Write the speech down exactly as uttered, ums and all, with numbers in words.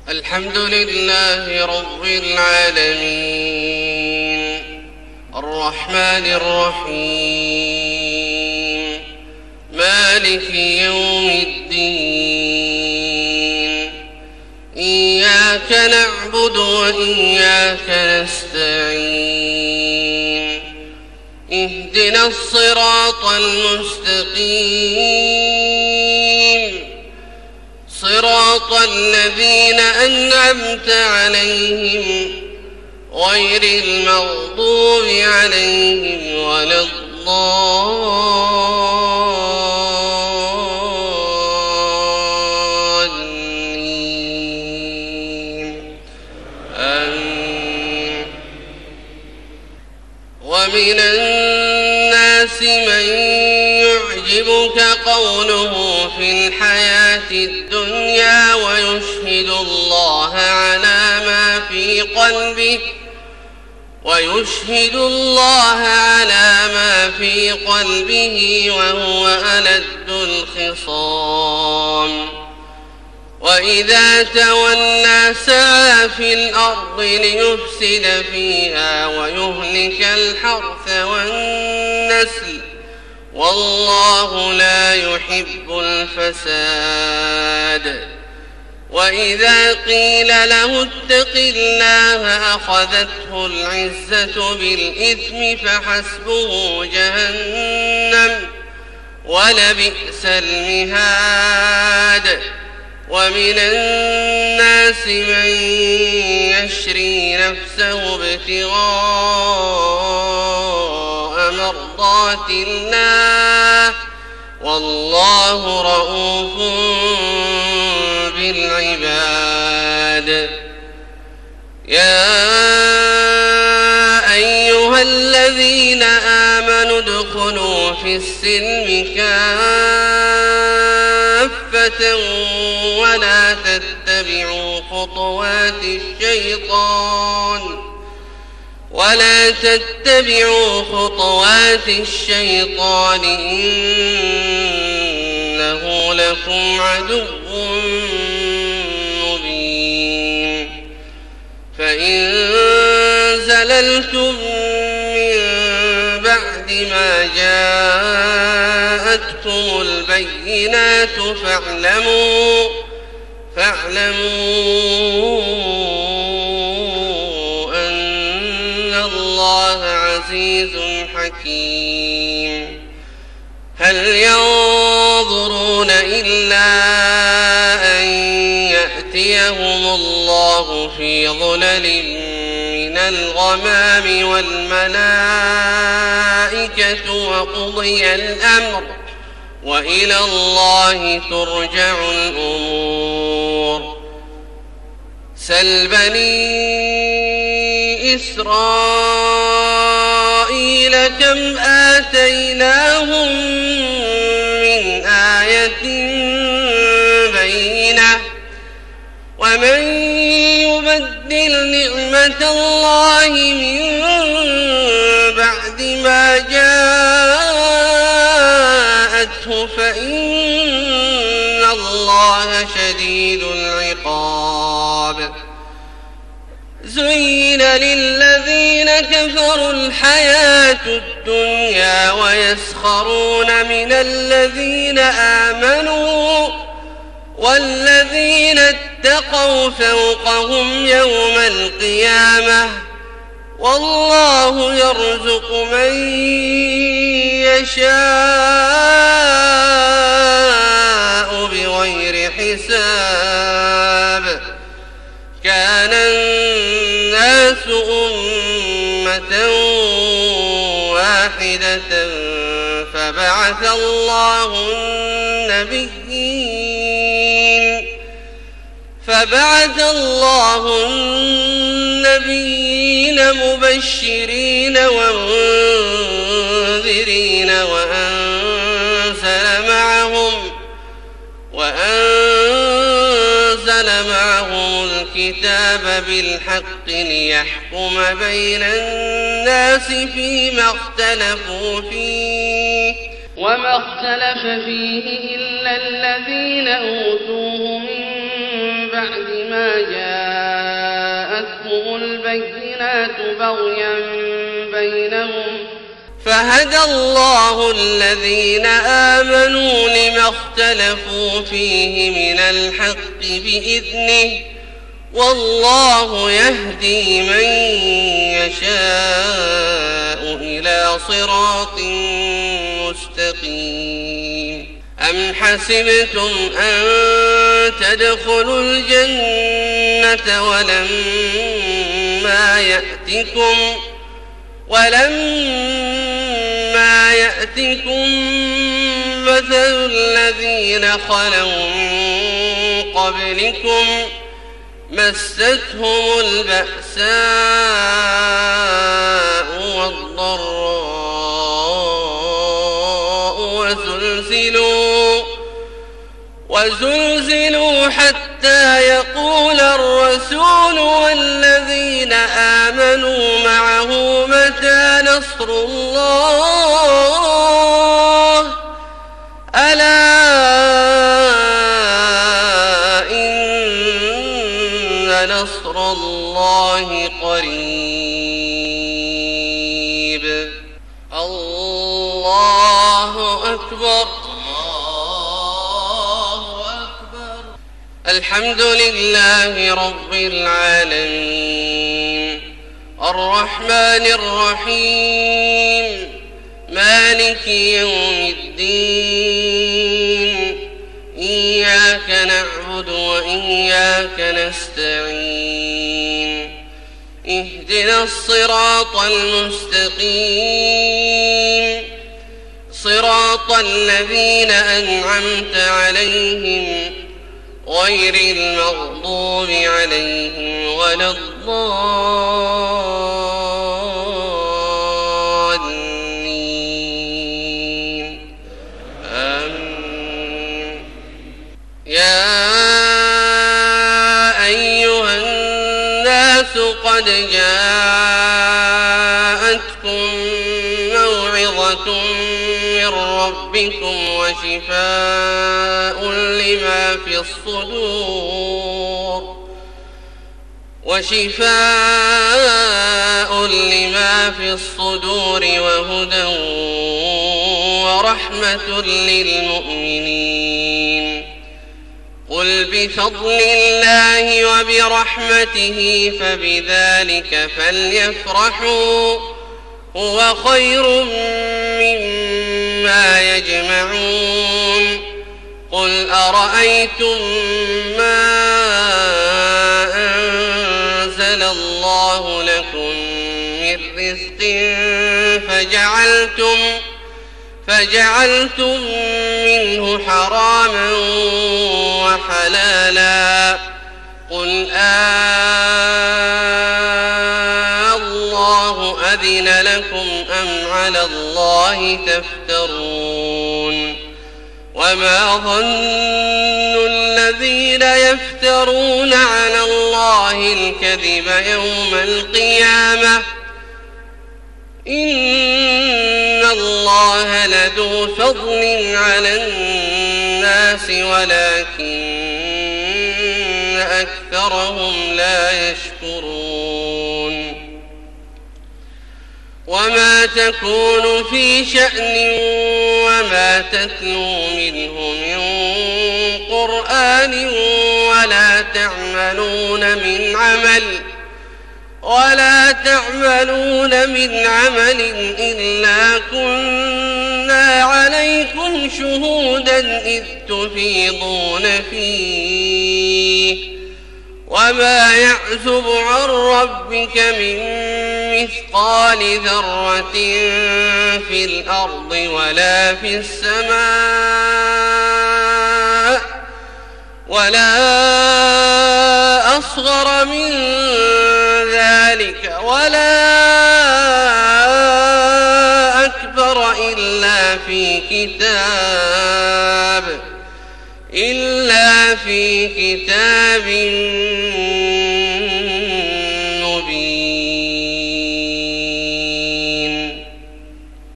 الحمد لله رب العالمين الرحمن الرحيم مالك يوم الدين إياك نعبد وإياك نستعين اهدنا الصراط المستقيم صراط الذين أنعمت عليهم غير المغضوب عليهم ولا الضالين آمين. ومن الناس من يعجبك قوله في الحياة الدنيا ويشهد الله على ما في قلبه ويشهد الله على ما في قلبه وهو ألد الخصام وإذا تولى سعى في الأرض ليفسد فيها ويهلك الحرث والنسل والله لا يحب الفساد. وإذا قيل له اتق الله أخذته العزة بالإثم فحسبه جهنم ولبئس المهاد. ومن الناس من يشري نفسه ابتغاء مرضات الله والله رؤوف بالعباد. يا أيها الذين آمنوا ادخلوا في السلم كافة ولا تتبعوا خطوات الشيطان ولا تتبعوا خطوات الشيطان إنه لكم عدو مبين. فإن زللتم من بعد ما جاءتكم البينات فاعلموا فاعلموا أن الله عزيز حكيم. هل ينظرون إلا أن يأتيهم الله في ظلل من الغمام والملائكة وقضي الأمر وإلى الله ترجع الأمور. سل بني إسرائيل كم آتيناهم من آية بينة ومن يبدل نعمة الله من بعد ما جاءته فإن الله شديد العقاب. زين للذين كفروا الحياة الدنيا ويسخرون من الذين آمنوا والذين اتقوا فوقهم يوم القيامة والله يرزق من يشاء بغير حساب. كان الناس أمة واحدة فبعث الله النبيين فبعث الله النبيين مبشرين ومنذرين وأنزل معهم وأنزل معهم الكتاب بالحق ليحكم بين الناس فيما اختلفوا فيه وما اختلف فيه إلا الذين أوتوه من بعد ما جاءتهم البينات بغيا بينهم فهدى الله الذين آمنوا لما اختلفوا فيه من الحق بإذنه والله يهدي من يشاء إلى صراط مستقيم. أم حسبتم أن تدخلوا الجنة ولما يأتكم ولما يأتكم مثل الذين خلوا من قبلكم مستهم البأساء والضراء وزلزلوا, وزلزلوا حتى يقول الرسول والذين آمنوا معه متى نصر الله ألا نصر الله قريب. الله أكبر الله أكبر. الحمد لله رب العالمين الرحمن الرحيم مالك يوم الدين إياك نعبد وإياك نستعين اهدنا الصراط المستقيم صراط الذين أنعمت عليهم غير المغضوب عليهم ولا الضالين آمين. يا أيها الناس قد جاءتكم موعظة من ربكم وشفاء لما في الصدور وشفاء لما في الصدور وهدى ورحمة للمؤمنين. قل بفضل الله وبرحمته فبذلك فليفرحوا هو خير مما يجمعون. قل أرأيتم ما أنزل الله لكم من رزق فجعلتم فجعلتم منه حراما وحلالا قل آه الله أذن لكم أم على الله تفترون. وما ظن الذين يفترون على الله الكذب يوم القيامة إن الله لذو فضل على الناس ولكن أكثرهم لا يشكرون. وما تكون في شأن وما تتلو منه من قرآن ولا تعملون من عمل ولا تعملون من عمل إلا كنا عليكم شهودا إذ تفيضون فيه. وما يعزب عن ربك من مثقال ذرة في الأرض ولا في السماء ولا أصغر من ذلك ولا أكبر إلا في كتاب إلا في كتاب